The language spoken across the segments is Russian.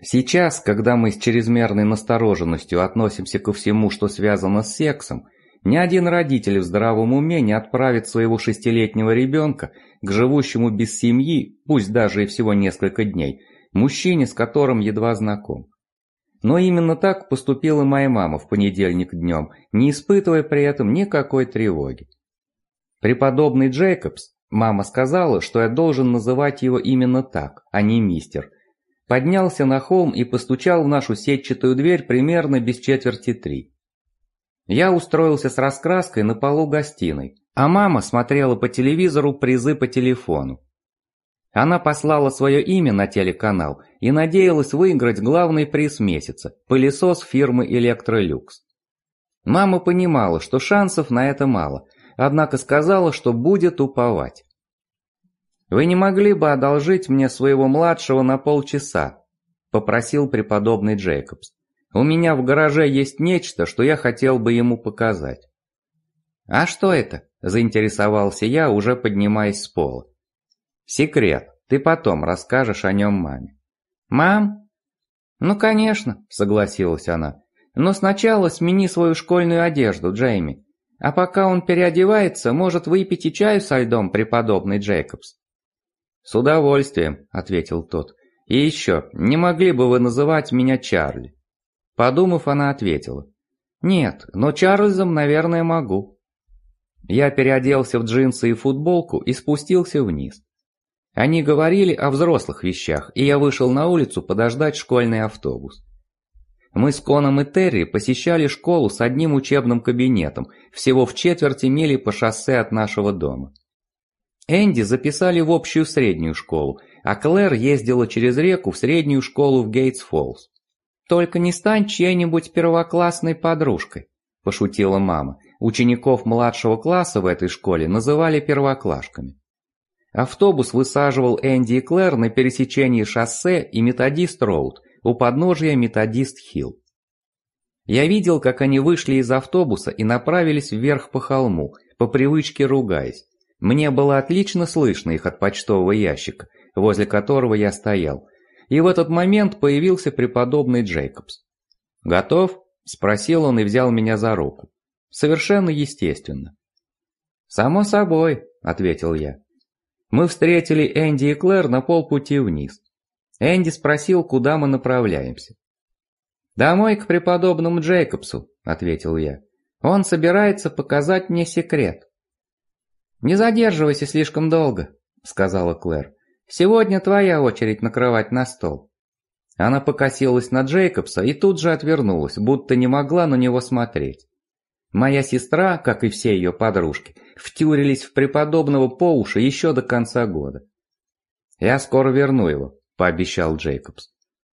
Сейчас, когда мы с чрезмерной настороженностью относимся ко всему, что связано с сексом, ни один родитель в здравом уме не отправит своего 6-летнего ребенка к живущему без семьи, пусть даже и всего несколько дней, мужчине, с которым едва знаком. Но именно так поступила моя мама в понедельник днем, не испытывая при этом никакой тревоги. Преподобный Джейкобс, мама сказала, что я должен называть его именно так, а не мистер, поднялся на холм и постучал в нашу сетчатую дверь примерно без 2:45. Я устроился с раскраской на полу гостиной, а мама смотрела по телевизору призы по телефону. Она послала свое имя на телеканал и надеялась выиграть главный приз месяца – пылесос фирмы «Электролюкс». Мама понимала, что шансов на это мало, однако сказала, что будет уповать. «Вы не могли бы одолжить мне своего младшего на полчаса?» – попросил преподобный Джейкобс. «У меня в гараже есть нечто, что я хотел бы ему показать». «А что это?» – заинтересовался я, уже поднимаясь с пола. «Секрет. Ты потом расскажешь о нем маме». «Мам?» «Ну, конечно», – согласилась она. «Но сначала смени свою школьную одежду, Джейми. А пока он переодевается, может, выпить чаю со льдом, преподобный Джейкобс?» «С удовольствием», – ответил тот. «И еще, не могли бы вы называть меня Чарли?» Подумав, она ответила. «Нет, но Чарльзом, наверное, могу». Я переоделся в джинсы и футболку и спустился вниз. Они говорили о взрослых вещах, и я вышел на улицу подождать школьный автобус. Мы с Коном и Терри посещали школу с одним учебным кабинетом, всего в 1/4 мили по шоссе от нашего дома. Энди записали в общую среднюю школу, а Клэр ездила через реку в среднюю школу в Гейтс-Фоллс. «Только не стань чьей-нибудь первоклассной подружкой», – пошутила мама. Учеников младшего класса в этой школе называли первоклашками. Автобус высаживал Энди и Клэр на пересечении шоссе и Методист-Роуд у подножия Методист-Хилл. Я видел, как они вышли из автобуса и направились вверх по холму, по привычке ругаясь. Мне было отлично слышно их от почтового ящика, возле которого я стоял. И в этот момент появился преподобный Джейкобс. «Готов?» – спросил он и взял меня за руку. Совершенно естественно. «Само собой», – ответил я. Мы встретили Энди и Клэр на полпути вниз. Энди спросил, куда мы направляемся. «Домой к преподобному Джейкобсу», – ответил я. «Он собирается показать мне секрет». «Не задерживайся слишком долго», – сказала Клэр. «Сегодня твоя очередь накрывать на стол». Она покосилась на Джейкобса и тут же отвернулась, будто не могла на него смотреть. Моя сестра, как и все ее подружки, втюрились в преподобного по уши еще до конца года. «Я скоро верну его», – пообещал Джейкобс.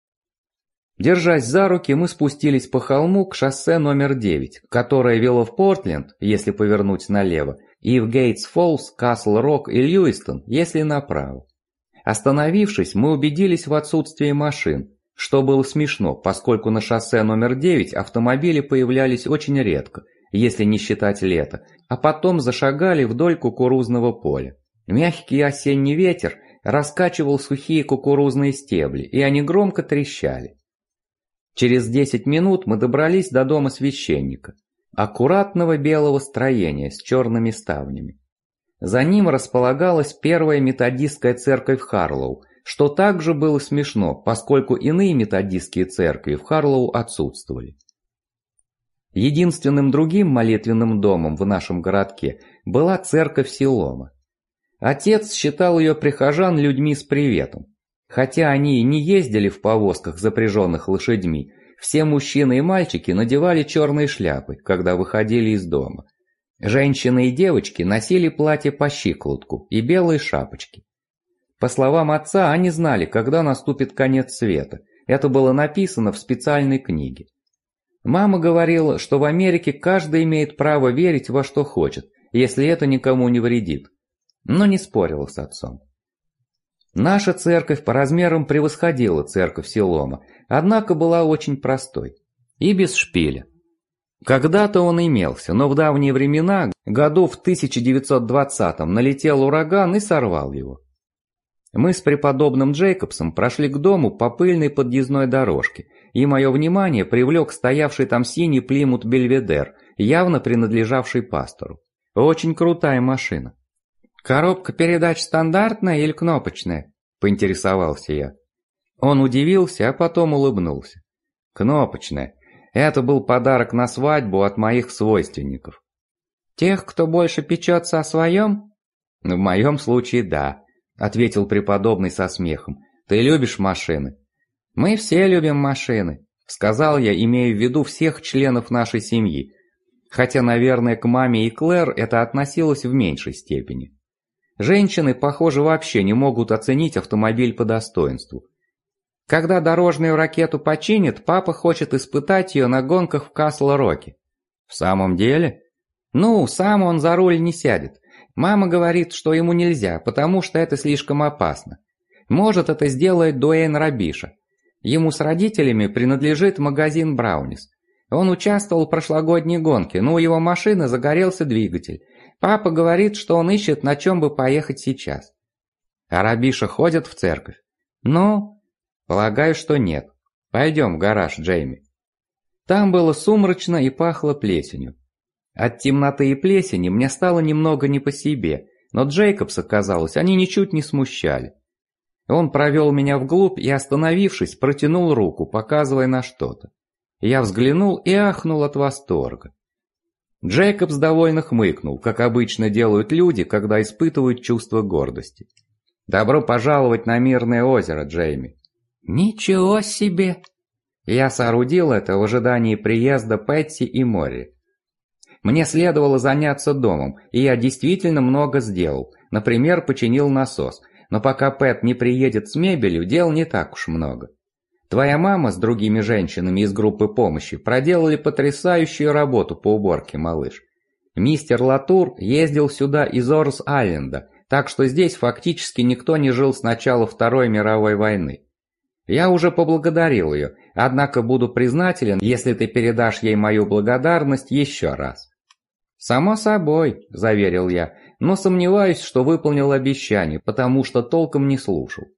Держась за руки, мы спустились по холму к шоссе номер 9, которое вело в Портленд, если повернуть налево, и в Гейтс-Фоллс, Касл-Рок и Льюистон, если направо. Остановившись, мы убедились в отсутствии машин, что было смешно, поскольку на шоссе номер 9 автомобили появлялись очень редко, если не считать лето, а потом зашагали вдоль кукурузного поля. Мягкий осенний ветер раскачивал сухие кукурузные стебли, и они громко трещали. Через 10 минут мы добрались до дома священника, аккуратного белого строения с черными ставнями. За ним располагалась первая методистская церковь Харлоу, что также было смешно, поскольку иные методистские церкви в Харлоу отсутствовали. Единственным другим молитвенным домом в нашем городке была церковь Силома. Отец считал ее прихожан людьми с приветом. Хотя они и не ездили в повозках, запряженных лошадьми, все мужчины и мальчики надевали черные шляпы, когда выходили из дома. Женщины и девочки носили платья по щиколотку и белые шапочки. По словам отца, они знали, когда наступит конец света. Это было написано в специальной книге. Мама говорила, что в Америке каждый имеет право верить во что хочет, если это никому не вредит. Но не спорила с отцом. Наша церковь по размерам превосходила церковь Силома, однако была очень простой и без шпиля. Когда-то он имелся, но в давние времена, году в 1920-м, налетел ураган и сорвал его. Мы с преподобным Джейкобсом прошли к дому по пыльной подъездной дорожке, и мое внимание привлек стоявший там синий Плимут Бельведер, явно принадлежавший пастору. Очень крутая машина. «Коробка передач стандартная или кнопочная?» – поинтересовался я. Он удивился, а потом улыбнулся. «Кнопочная. Это был подарок на свадьбу от моих свойственников». «Тех, кто больше печется о своем?» «В моем случае да», – ответил преподобный со смехом. «Ты любишь машины?» «Мы все любим машины», – сказал я, имея в виду всех членов нашей семьи. Хотя, наверное, к маме и Клэр это относилось в меньшей степени. Женщины, похоже, вообще не могут оценить автомобиль по достоинству. Когда дорожную ракету починят, папа хочет испытать ее на гонках в Касл-Роке. В самом деле? Ну, сам он за руль не сядет. Мама говорит, что ему нельзя, потому что это слишком опасно. Может, это сделает Дуэйн Рабиша. Ему с родителями принадлежит магазин Браунис. Он участвовал в прошлогодней гонке, но у его машины загорелся двигатель. Папа говорит, что он ищет, на чем бы поехать сейчас. А Рабиша ходит в церковь? Ну, полагаю, что нет. Пойдем в гараж, Джейми. Там было сумрачно и пахло плесенью. От темноты и плесени мне стало немного не по себе, но Джейкобса, казалось, они ничуть не смущали. Он провел меня вглубь и, остановившись, протянул руку, показывая на что-то. Я взглянул и ахнул от восторга. Джейкобс довольно хмыкнул, как обычно делают люди, когда испытывают чувство гордости. «Добро пожаловать на Мирное озеро, Джейми». «Ничего себе!» Я соорудил это в ожидании приезда Пэтси и Мори. Мне следовало заняться домом, и я действительно много сделал. Например, починил насос, но пока Пэт не приедет с мебелью, дел не так уж много. Твоя мама с другими женщинами из группы помощи проделали потрясающую работу по уборке, малыш. Мистер Латур ездил сюда из Орс-Айленда, так что здесь фактически никто не жил с начала Второй мировой войны. Я уже поблагодарил ее, однако буду признателен, если ты передашь ей мою благодарность еще раз. «Само собой», – заверил я, но сомневаюсь, что выполнил обещание, потому что толком не слушал.